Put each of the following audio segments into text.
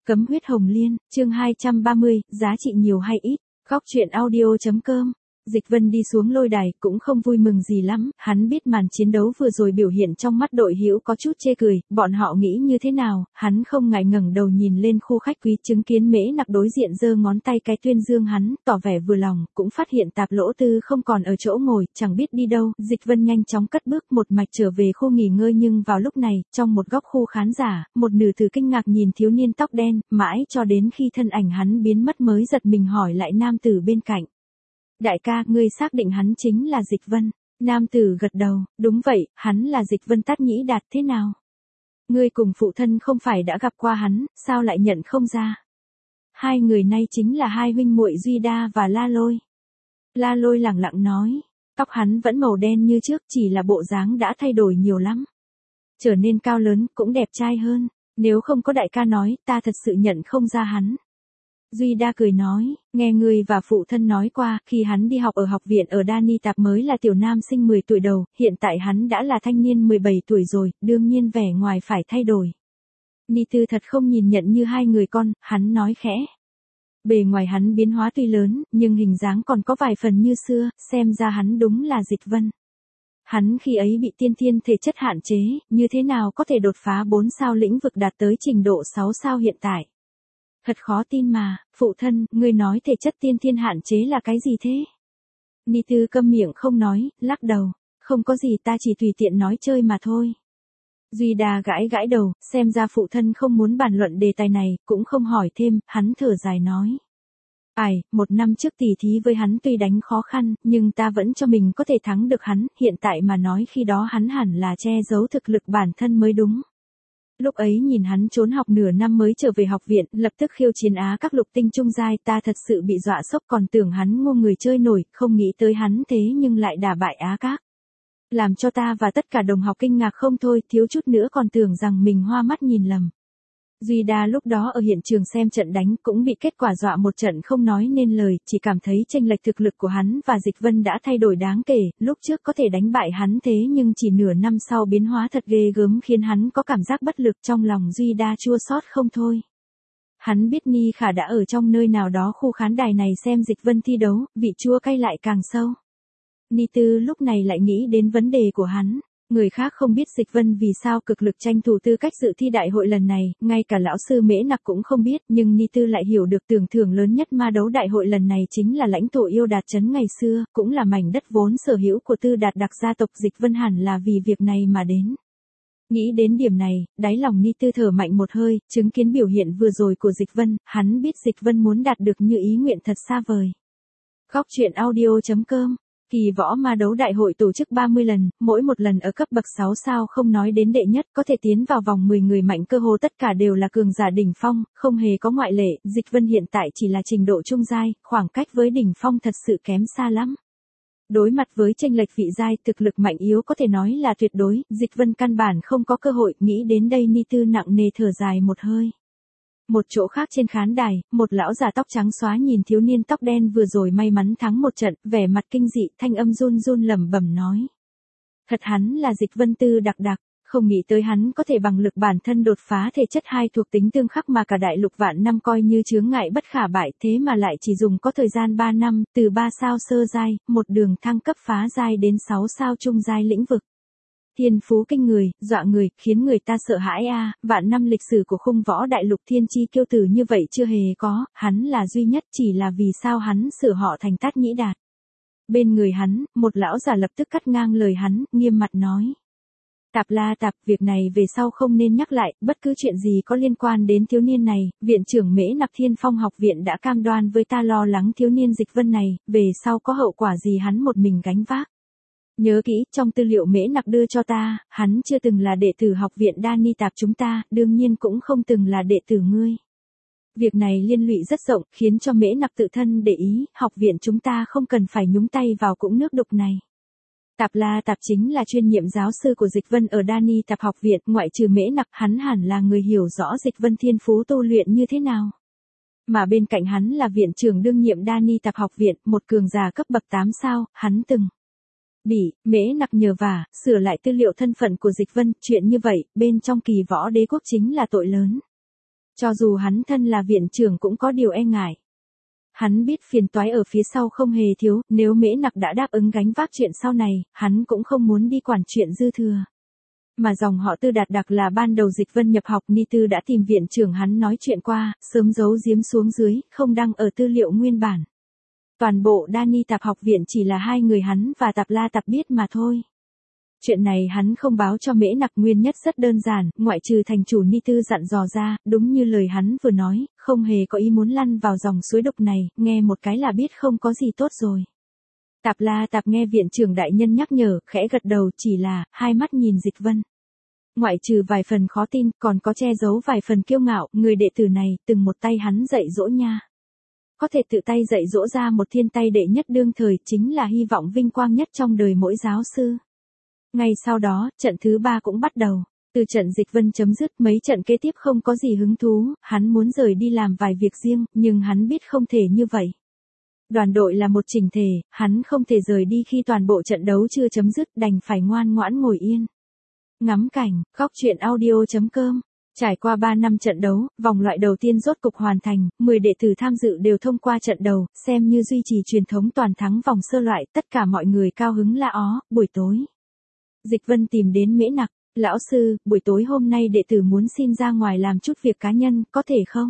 Cấm huyết hồng liên, chương 230, giá trị nhiều hay ít, góc truyện audio.com. Dịch Vân đi xuống lôi đài, cũng không vui mừng gì lắm, hắn biết màn chiến đấu vừa rồi biểu hiện trong mắt đội hữu có chút chê cười, bọn họ nghĩ như thế nào, hắn không ngại ngẩng đầu nhìn lên khu khách quý, chứng kiến Mễ Nặc đối diện giơ ngón tay cái tuyên dương hắn, tỏ vẻ vừa lòng, cũng phát hiện Tạp Lỗ Tư không còn ở chỗ ngồi, chẳng biết đi đâu, Dịch Vân nhanh chóng cất bước một mạch trở về khu nghỉ ngơi, nhưng vào lúc này, trong một góc khu khán giả, một nữ tử kinh ngạc nhìn thiếu niên tóc đen, mãi cho đến khi thân ảnh hắn biến mất mới giật mình hỏi lại nam tử bên cạnh. Đại ca, ngươi xác định hắn chính là Dịch Vân? Nam tử gật đầu, đúng vậy, hắn là Dịch Vân Tát Nhĩ Đạt. Thế nào? Ngươi cùng phụ thân không phải đã gặp qua hắn, sao lại nhận không ra? Hai người nay chính là hai huynh muội Duy Đa và La Lôi. La Lôi lẳng lặng nói, tóc hắn vẫn màu đen như trước, chỉ là bộ dáng đã thay đổi nhiều lắm. Trở nên cao lớn, cũng đẹp trai hơn, nếu không có đại ca nói, ta thật sự nhận không ra hắn. Duy Đa cười nói, nghe ngươi và phụ thân nói qua, khi hắn đi học ở học viện ở Đani Tạp mới là tiểu nam sinh 10 tuổi đầu, hiện tại hắn đã là thanh niên 17 tuổi rồi, đương nhiên vẻ ngoài phải thay đổi. Ni Tư thật không nhìn nhận như hai người con, hắn nói khẽ. Bề ngoài hắn biến hóa tuy lớn, nhưng hình dáng còn có vài phần như xưa, xem ra hắn đúng là Dịch Vân. Hắn khi ấy bị tiên thiên thể chất hạn chế, như thế nào có thể đột phá 4 sao lĩnh vực đạt tới trình độ 6 sao hiện tại. Thật khó tin mà, phụ thân, ngươi nói thể chất tiên thiên hạn chế là cái gì thế? Ni Tư câm miệng không nói, lắc đầu, không có gì, ta chỉ tùy tiện nói chơi mà thôi. Duy Đa gãi gãi đầu, xem ra phụ thân không muốn bàn luận đề tài này, cũng không hỏi thêm, hắn thở dài nói. Một năm trước tỉ thí với hắn tuy đánh khó khăn, nhưng ta vẫn cho mình có thể thắng được hắn, hiện tại mà nói khi đó hắn hẳn là che giấu thực lực bản thân mới đúng. Lúc ấy nhìn hắn trốn học nửa năm mới trở về học viện, lập tức khiêu chiến Á các lục tinh trung giai, ta thật sự bị dọa sốc, còn tưởng hắn ngu người chơi nổi, không nghĩ tới hắn thế nhưng lại đả bại Á các. Làm cho ta và tất cả đồng học kinh ngạc không thôi, thiếu chút nữa còn tưởng rằng mình hoa mắt nhìn lầm. Duy Đa lúc đó ở hiện trường xem trận đánh cũng bị kết quả dọa một trận không nói nên lời, chỉ cảm thấy chênh lệch thực lực của hắn và Dịch Vân đã thay đổi đáng kể, lúc trước có thể đánh bại hắn thế nhưng chỉ nửa năm sau biến hóa thật ghê gớm khiến hắn có cảm giác bất lực, trong lòng Duy Đa chua xót không thôi. Hắn biết Ni Khả đã ở trong nơi nào đó khu khán đài này xem Dịch Vân thi đấu, vị chua cay lại càng sâu. Ni Tư lúc này lại nghĩ đến vấn đề của hắn. Người khác không biết Dịch Vân vì sao cực lực tranh thủ tư cách dự thi đại hội lần này, ngay cả lão sư Mễ Nặc cũng không biết, nhưng Ni Tư lại hiểu được tưởng thưởng lớn nhất ma đấu đại hội lần này chính là lãnh thổ Yêu Đạt trấn ngày xưa, cũng là mảnh đất vốn sở hữu của Tư Đạt đặc gia tộc. Dịch Vân hẳn là vì việc này mà đến. Nghĩ đến điểm này, đáy lòng Ni Tư thở mạnh một hơi, chứng kiến biểu hiện vừa rồi của Dịch Vân, hắn biết Dịch Vân muốn đạt được như ý nguyện thật xa vời. Góc truyện audio.com. Kỳ võ ma đấu đại hội tổ chức 30 lần, mỗi một lần ở cấp bậc 6 sao, không nói đến đệ nhất, có thể tiến vào vòng 10 người mạnh, cơ hồ tất cả đều là cường giả đỉnh phong, không hề có ngoại lệ. Dịch Vân hiện tại chỉ là trình độ trung giai, khoảng cách với đỉnh phong thật sự kém xa lắm. Đối mặt với chênh lệch vị giai, thực lực mạnh yếu có thể nói là tuyệt đối, Dịch Vân căn bản không có cơ hội. Nghĩ đến đây Ni Tư nặng nề thở dài một hơi. Một chỗ khác trên khán đài, một lão già tóc trắng xóa nhìn thiếu niên tóc đen vừa rồi may mắn thắng một trận, vẻ mặt kinh dị, thanh âm run run lẩm bẩm nói. Thật hắn là Dịch Vân Tư đặc, không nghĩ tới hắn có thể bằng lực bản thân đột phá thể chất hai thuộc tính tương khắc mà cả đại lục vạn năm coi như chướng ngại bất khả bại, thế mà lại chỉ dùng có thời gian 3 năm, từ 3 sao sơ giai, một đường thăng cấp phá giai đến 6 sao trung giai lĩnh vực. Thiên phú kinh người, dọa người, khiến người ta sợ hãi a. Vạn năm lịch sử của khung võ đại lục thiên chi kiêu tử như vậy chưa hề có, hắn là duy nhất, chỉ là vì sao hắn sửa họ thành Tát Nhĩ Đạt. Bên người hắn, một lão già lập tức cắt ngang lời hắn, nghiêm mặt nói. Tạp, việc này về sau không nên nhắc lại, bất cứ chuyện gì có liên quan đến thiếu niên này, viện trưởng Mễ Nặc Thiên Phong học viện đã cam đoan với ta lo lắng thiếu niên Dịch Vân này, về sau có hậu quả gì hắn một mình gánh vác. Nhớ kỹ, trong tư liệu Mễ Nặc đưa cho ta, hắn chưa từng là đệ tử học viện Đani Tạp chúng ta, đương nhiên cũng không từng là đệ tử ngươi. Việc này liên lụy rất rộng, khiến cho Mễ Nặc tự thân để ý, học viện chúng ta không cần phải nhúng tay vào cũng nước đục này. Tạp chính là chuyên nhiệm giáo sư của Dịch Vân ở Đani Tạp học viện, ngoại trừ Mễ Nặc, hắn hẳn là người hiểu rõ Dịch Vân thiên phú tu luyện như thế nào. Mà bên cạnh hắn là viện trưởng đương nhiệm Đani Tạp học viện, một cường giả cấp bậc 8 sao, hắn từng bị Mễ Nặc nhờ vả, sửa lại tư liệu thân phận của Dịch Vân, chuyện như vậy, bên trong Kỳ Võ Đế quốc chính là tội lớn. Cho dù hắn thân là viện trưởng cũng có điều e ngại. Hắn biết phiền toái ở phía sau không hề thiếu, nếu Mễ Nặc đã đáp ứng gánh vác chuyện sau này, hắn cũng không muốn đi quản chuyện dư thừa. Mà dòng họ Tư Đạt đặc là ban đầu Dịch Vân nhập học Ni Tư đã tìm viện trưởng hắn nói chuyện qua, sớm giấu giếm xuống dưới, không đăng ở tư liệu nguyên bản. Toàn bộ Đa Ni Tạp học viện chỉ là hai người hắn và Tạp La Tạp biết mà thôi. Chuyện này hắn không báo cho Mễ Nặc nguyên nhất rất đơn giản, ngoại trừ thành chủ Ni Tư dặn dò ra, đúng như lời hắn vừa nói, không hề có ý muốn lăn vào dòng suối đục này, nghe một cái là biết không có gì tốt rồi. Tạp La Tạp nghe viện trưởng đại nhân nhắc nhở, khẽ gật đầu, chỉ là, hai mắt nhìn Dịch Vân. Ngoại trừ vài phần khó tin, còn có che giấu vài phần kiêu ngạo, người đệ tử này, từng một tay hắn dạy dỗ nha. Có thể tự tay dạy dỗ ra một thiên tay đệ nhất đương thời, chính là hy vọng vinh quang nhất trong đời mỗi giáo sư. Ngay sau đó, trận thứ 3 cũng bắt đầu. Từ trận Dịch Vân chấm dứt, mấy trận kế tiếp không có gì hứng thú, hắn muốn rời đi làm vài việc riêng, nhưng hắn biết không thể như vậy. Đoàn đội là một chỉnh thể, hắn không thể rời đi khi toàn bộ trận đấu chưa chấm dứt, đành phải ngoan ngoãn ngồi yên. Ngắm cảnh, góc truyện audio.com. Trải qua 3 năm trận đấu, vòng loại đầu tiên rốt cục hoàn thành, 10 đệ tử tham dự đều thông qua trận đầu, xem như duy trì truyền thống toàn thắng vòng sơ loại, tất cả mọi người cao hứng la ó. Buổi tối, Dịch Vân tìm đến Mễ Nặc, lão sư, buổi tối hôm nay đệ tử muốn xin ra ngoài làm chút việc cá nhân, có thể không?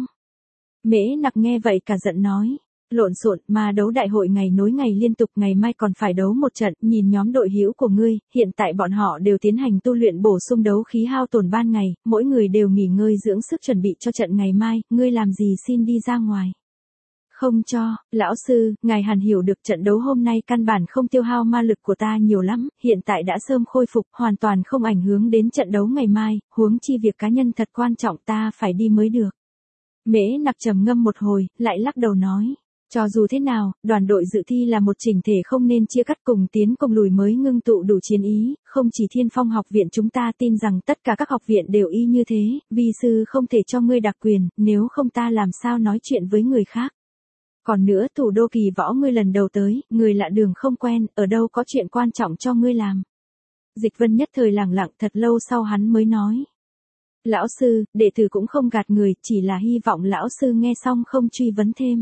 Mễ Nặc nghe vậy cả giận nói, lộn xộn, mà đấu đại hội ngày nối ngày liên tục, ngày mai còn phải đấu một trận, nhìn nhóm đội hữu của ngươi, hiện tại bọn họ đều tiến hành tu luyện bổ sung đấu khí hao tổn ban ngày, mỗi người đều nghỉ ngơi dưỡng sức chuẩn bị cho trận ngày mai, ngươi làm gì xin đi ra ngoài? Không cho, lão sư, ngài hẳn hiểu được trận đấu hôm nay căn bản không tiêu hao ma lực của ta nhiều lắm, hiện tại đã sớm khôi phục, hoàn toàn không ảnh hưởng đến trận đấu ngày mai, huống chi việc cá nhân thật quan trọng, ta phải đi mới được. Mễ Nặc trầm ngâm một hồi, lại lắc đầu nói, cho dù thế nào, đoàn đội dự thi là một chỉnh thể, không nên chia cắt, cùng tiến cùng lùi mới ngưng tụ đủ chiến ý, không chỉ Thiên Phong học viện chúng ta tin rằng tất cả các học viện đều y như thế, vi sư không thể cho ngươi đặc quyền, nếu không ta làm sao nói chuyện với người khác. Còn nữa, thủ đô Kỳ Võ ngươi lần đầu tới, người lạ đường không quen, ở đâu có chuyện quan trọng cho ngươi làm. Dịch Vân nhất thời lẳng lặng, thật lâu sau hắn mới nói. Lão sư, đệ tử cũng không gạt người, chỉ là hy vọng lão sư nghe xong không truy vấn thêm.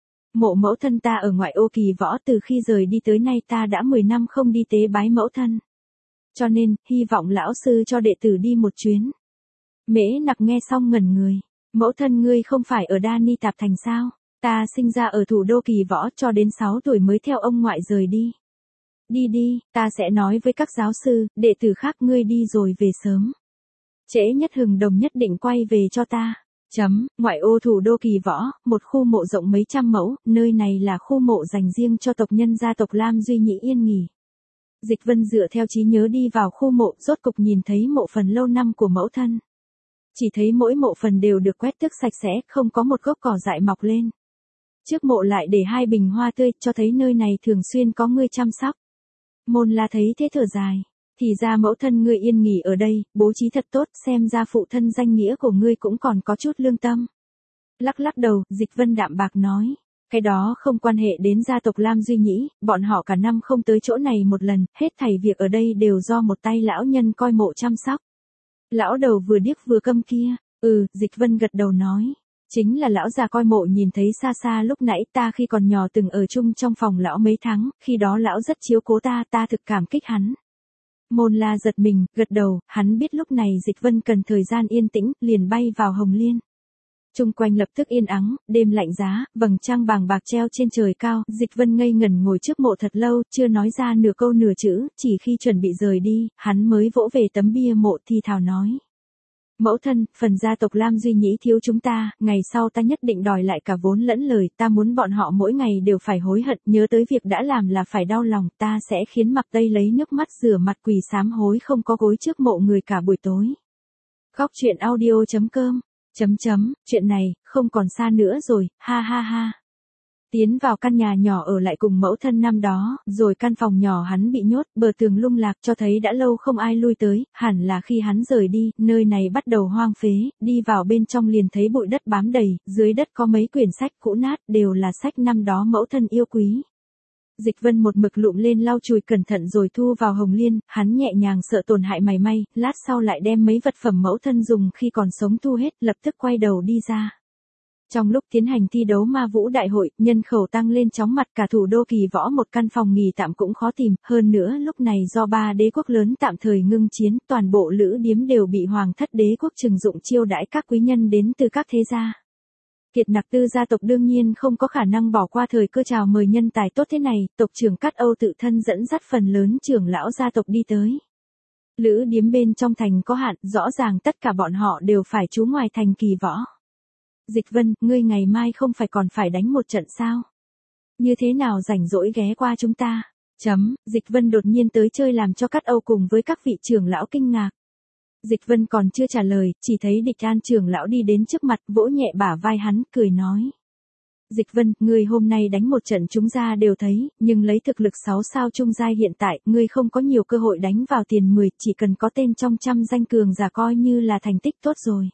Mộ mẫu thân ta ở ngoại ô Kỳ Võ, từ khi rời đi tới nay ta đã 10 năm không đi tế bái mẫu thân. Cho nên, hy vọng lão sư cho đệ tử đi một chuyến. Mễ Nặc nghe xong ngẩn người, mẫu thân ngươi không phải ở Đa Ni Tạp thành sao? Ta sinh ra ở thủ đô Kỳ Võ, cho đến 6 tuổi mới theo ông ngoại rời đi. Đi đi, ta sẽ nói với các giáo sư, đệ tử khác, ngươi đi rồi về sớm. Trễ nhất Hừng Đồng nhất định quay về cho ta. Ngoại ô thủ đô Kỳ Võ, một khu mộ rộng mấy trăm mẫu, nơi này là khu mộ dành riêng cho tộc nhân gia tộc Lam Duy Nhĩ yên nghỉ. Dịch Vân dựa theo trí nhớ đi vào khu mộ, rốt cục nhìn thấy mộ phần lâu năm của mẫu thân. Chỉ thấy mỗi mộ phần đều được quét tước sạch sẽ, không có một gốc cỏ dại mọc lên. Trước mộ lại để 2 bình hoa tươi, cho thấy nơi này thường xuyên có người chăm sóc. Môn La thấy thế thở dài. Thì ra mẫu thân ngươi yên nghỉ ở đây, bố trí thật tốt, xem ra phụ thân danh nghĩa của ngươi cũng còn có chút lương tâm. Lắc lắc đầu, Dịch Vân đạm bạc nói. Cái đó không quan hệ đến gia tộc Lam Duy Nhĩ, bọn họ cả năm không tới chỗ này một lần, hết thảy việc ở đây đều do một tay lão nhân coi mộ chăm sóc. Lão đầu vừa điếc vừa câm kia, Dịch Vân gật đầu nói. Chính là lão già coi mộ nhìn thấy xa xa lúc nãy, ta khi còn nhỏ từng ở chung trong phòng lão mấy tháng, khi đó lão rất chiếu cố ta thực cảm kích hắn. Môn La giật mình, gật đầu, hắn biết lúc này Dịch Vân cần thời gian yên tĩnh, liền bay vào Hồng Liên. Chung quanh lập tức yên ắng, đêm lạnh giá, vầng trăng bàng bạc treo trên trời cao, Dịch Vân ngây ngẩn ngồi trước mộ thật lâu, chưa nói ra nửa câu nửa chữ, chỉ khi chuẩn bị rời đi, hắn mới vỗ về tấm bia mộ thì thào nói. Mẫu thân, phần gia tộc Lam Duy Nhĩ thiếu chúng ta, ngày sau ta nhất định đòi lại cả vốn lẫn lời, ta muốn bọn họ mỗi ngày đều phải hối hận, nhớ tới việc đã làm là phải đau lòng, ta sẽ khiến Mặc Tây lấy nước mắt rửa mặt quỳ sám hối không có gối trước mộ người cả buổi tối. Góc truyện audio.com. Chuyện này, không còn xa nữa rồi, ha ha ha. Tiến vào căn nhà nhỏ ở lại cùng mẫu thân năm đó, rồi căn phòng nhỏ hắn bị nhốt, bờ tường lung lạc cho thấy đã lâu không ai lui tới, hẳn là khi hắn rời đi, nơi này bắt đầu hoang phế, đi vào bên trong liền thấy bụi đất bám đầy, dưới đất có mấy quyển sách cũ nát, đều là sách năm đó mẫu thân yêu quý. Dịch Vân một mực lụm lên lau chùi cẩn thận rồi thu vào hồng liên, hắn nhẹ nhàng sợ tổn hại mảy may, lát sau lại đem mấy vật phẩm mẫu thân dùng khi còn sống thu hết, lập tức quay đầu đi ra. Trong lúc tiến hành thi đấu ma vũ đại hội, nhân khẩu tăng lên chóng mặt, cả thủ đô Kỳ Võ một căn phòng nghỉ tạm cũng khó tìm, hơn nữa lúc này do 3 đế quốc lớn tạm thời ngưng chiến, toàn bộ lữ điếm đều bị hoàng thất đế quốc trừng dụng chiêu đãi các quý nhân đến từ các thế gia. Kiệt Nặc Tư gia tộc đương nhiên không có khả năng bỏ qua thời cơ chào mời nhân tài tốt thế này, tộc trưởng Cát Âu tự thân dẫn dắt phần lớn trưởng lão gia tộc đi tới. Lữ điếm bên trong thành có hạn, rõ ràng tất cả bọn họ đều phải trú ngoài thành Kỳ Võ. Dịch Vân, ngươi ngày mai không phải còn phải đánh một trận sao? Như thế nào rảnh rỗi ghé qua chúng ta? Dịch Vân đột nhiên tới chơi làm cho Cát Âu cùng với các vị trưởng lão kinh ngạc. Dịch Vân còn chưa trả lời, chỉ thấy Địch An trưởng lão đi đến trước mặt, vỗ nhẹ bả vai hắn, cười nói. Dịch Vân, ngươi hôm nay đánh một trận chúng ta đều thấy, nhưng lấy thực lực 6 sao trung giai hiện tại, ngươi không có nhiều cơ hội đánh vào tiền 10, chỉ cần có tên trong trăm danh cường giả coi như là thành tích tốt rồi.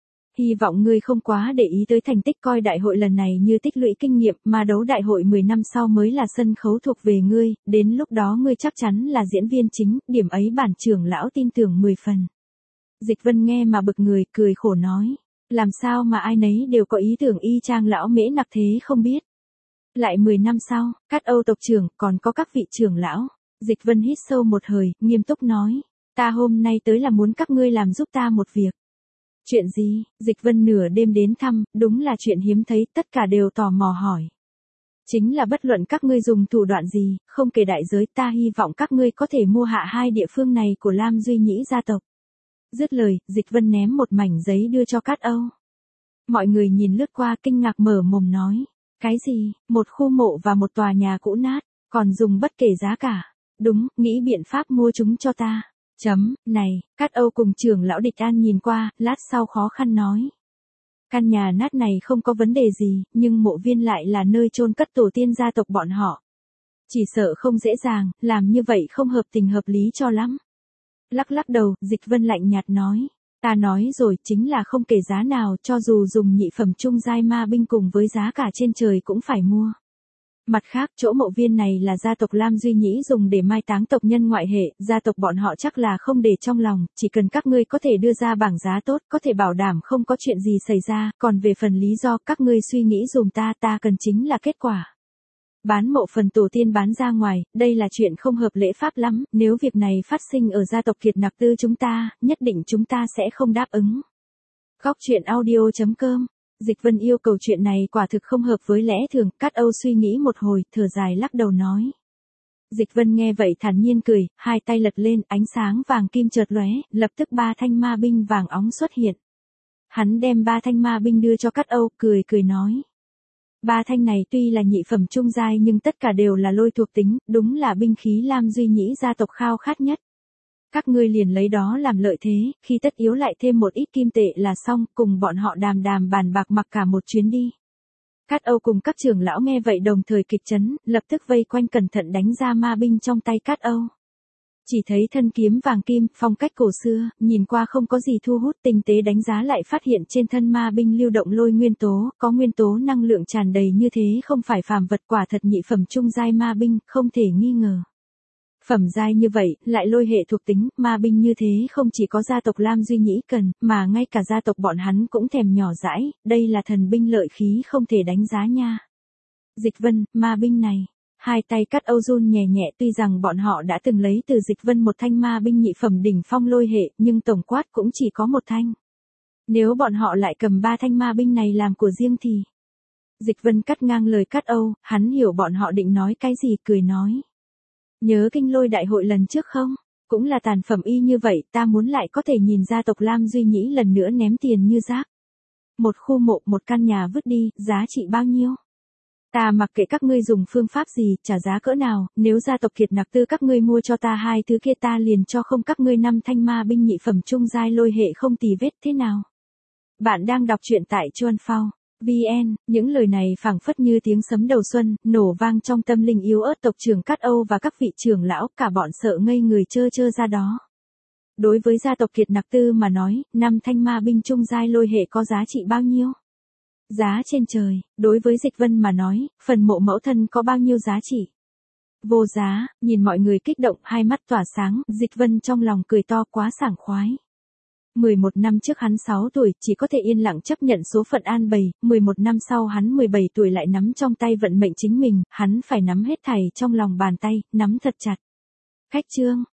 Hy vọng ngươi không quá để ý tới thành tích, coi đại hội lần này như tích lũy kinh nghiệm, mà đấu đại hội 10 năm sau mới là sân khấu thuộc về ngươi, đến lúc đó ngươi chắc chắn là diễn viên chính, điểm ấy bản trưởng lão tin tưởng 10 phần. Dịch Vân nghe mà bực người, cười khổ nói. Làm sao mà ai nấy đều có ý tưởng y chang lão Mễ Nặc thế không biết. Lại 10 năm sau, Cát Âu tộc trưởng, còn có các vị trưởng lão. Dịch Vân hít sâu một hơi, nghiêm túc nói. Ta hôm nay tới là muốn các ngươi làm giúp ta một việc. Chuyện gì? Dịch Vân nửa đêm đến thăm, đúng là chuyện hiếm thấy, tất cả đều tò mò hỏi. Chính là bất luận các ngươi dùng thủ đoạn gì, không kể đại giới, ta hy vọng các ngươi có thể mua hạ 2 địa phương này của Lam Duy Nhĩ gia tộc. Dứt lời, Dịch Vân ném một mảnh giấy đưa cho Cát Âu. Mọi người nhìn lướt qua kinh ngạc mở mồm nói. Cái gì? Một khu mộ và một tòa nhà cũ nát, còn dùng bất kể giá cả. Đúng, nghĩ biện pháp mua chúng cho ta. Này, Cát Âu cùng trưởng lão Địch An nhìn qua, lát sau khó khăn nói. Căn nhà nát này không có vấn đề gì, nhưng mộ viên lại là nơi chôn cất tổ tiên gia tộc bọn họ. Chỉ sợ không dễ dàng, làm như vậy không hợp tình hợp lý cho lắm. Lắc đầu, Dịch Vân lạnh nhạt nói. Ta nói rồi, chính là không kể giá nào, cho dù dùng nhị phẩm trung giai ma binh cùng với giá cả trên trời cũng phải mua. Mặt khác, chỗ mộ viên này là gia tộc Lam Duy Nhĩ dùng để mai táng tộc nhân ngoại hệ, gia tộc bọn họ chắc là không để trong lòng, chỉ cần các ngươi có thể đưa ra bảng giá tốt, có thể bảo đảm không có chuyện gì xảy ra, còn về phần lý do các ngươi suy nghĩ dùm ta cần chính là kết quả. Bán mộ phần tổ tiên bán ra ngoài, đây là chuyện không hợp lễ pháp lắm, nếu việc này phát sinh ở gia tộc Kiệt Nặc Tư chúng ta, nhất định chúng ta sẽ không đáp ứng. Góc truyện audio.com. Dịch Vân yêu cầu chuyện này quả thực không hợp với lẽ thường, Cát Âu suy nghĩ một hồi, thở dài lắc đầu nói. Dịch Vân nghe vậy thản nhiên cười, hai tay lật lên, ánh sáng vàng kim chợt lóe, lập tức 3 thanh ma binh vàng óng xuất hiện. Hắn đem 3 thanh ma binh đưa cho Cát Âu, cười nói. 3 thanh này tuy là nhị phẩm trung giai nhưng tất cả đều là lôi thuộc tính, đúng là binh khí Lam Duy Nhĩ gia tộc khao khát nhất. Các ngươi liền lấy đó làm lợi thế, khi tất yếu lại thêm một ít kim tệ là xong, cùng bọn họ đàm bàn bạc mặc cả một chuyến đi. Cát Âu cùng các trưởng lão nghe vậy đồng thời kịch chấn, lập tức vây quanh cẩn thận đánh ra ma binh trong tay Cát Âu. Chỉ thấy thân kiếm vàng kim, phong cách cổ xưa, nhìn qua không có gì thu hút, tinh tế đánh giá lại phát hiện trên thân ma binh lưu động lôi nguyên tố, có nguyên tố năng lượng tràn đầy như thế không phải phàm vật, quả thật nhị phẩm trung giai ma binh, không thể nghi ngờ. Phẩm giai như vậy, lại lôi hệ thuộc tính, ma binh như thế không chỉ có gia tộc Lam Duy Nhĩ cần, mà ngay cả gia tộc bọn hắn cũng thèm nhỏ dãi, đây là thần binh lợi khí không thể đánh giá nha. Dịch Vân, ma binh này. Hai tay Cát Âu run nhẹ nhẹ, tuy rằng bọn họ đã từng lấy từ Dịch Vân một thanh ma binh nhị phẩm đỉnh phong lôi hệ, nhưng tổng quát cũng chỉ có một thanh. Nếu bọn họ lại cầm 3 thanh ma binh này làm của riêng thì... Dịch Vân cắt ngang lời Cát Âu, hắn hiểu bọn họ định nói cái gì, cười nói. Nhớ kinh lôi đại hội lần trước không? Cũng là tàn phẩm y như vậy, ta muốn lại có thể nhìn gia tộc Lam Duy Nhĩ lần nữa ném tiền như rác. Một khu mộ, một căn nhà vứt đi, giá trị bao nhiêu? Ta mặc kệ các ngươi dùng phương pháp gì, trả giá cỡ nào, nếu gia tộc Kiệt Nặc Tư các ngươi mua cho ta 2 thứ kia ta liền cho không các ngươi 5 thanh ma binh nhị phẩm trung giai lôi hệ không tì vết thế nào. Bạn đang đọc truyện tại Chuan Phao. VN, những lời này phảng phất như tiếng sấm đầu xuân, nổ vang trong tâm linh yếu ớt tộc trưởng Cát Âu và các vị trưởng lão, cả bọn sợ ngây người trơ ra đó. Đối với gia tộc Kiệt Nặc Tư mà nói, 5 thanh ma binh trung giai lôi hệ có giá trị bao nhiêu? Giá trên trời, đối với Dịch Vân mà nói, phần mộ mẫu thân có bao nhiêu giá trị? Vô giá, nhìn mọi người kích động, hai mắt tỏa sáng, Dịch Vân trong lòng cười to quá sảng khoái. 11 năm trước hắn 6 tuổi, chỉ có thể yên lặng chấp nhận số phận an bày, 11 năm sau hắn 17 tuổi lại nắm trong tay vận mệnh chính mình, hắn phải nắm hết thảy trong lòng bàn tay, nắm thật chặt. Khách trương